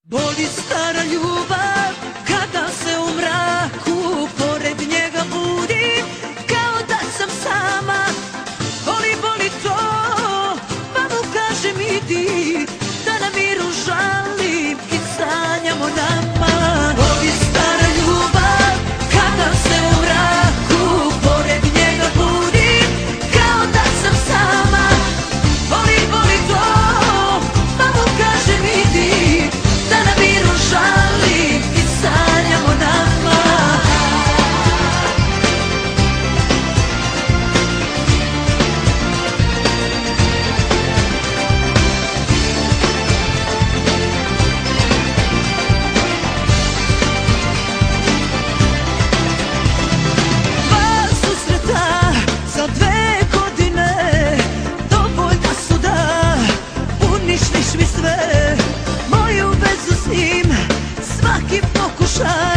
Boli stara ljubav kada se u mraku pored njega budi, kao da sam sama. Boli to, pa mu kažem idi, da na miru žalim i sanjam o nama. Boli stara ljubav kada se u mraku pored njega budi, kao da sam sama. Boli to, pa mu kažem idi, da na miru žalim i sanjam o nama. Dva susreta za 2 godine dovoljna su da uništiš mi sve. Moju vezu s njim svaki pokušaj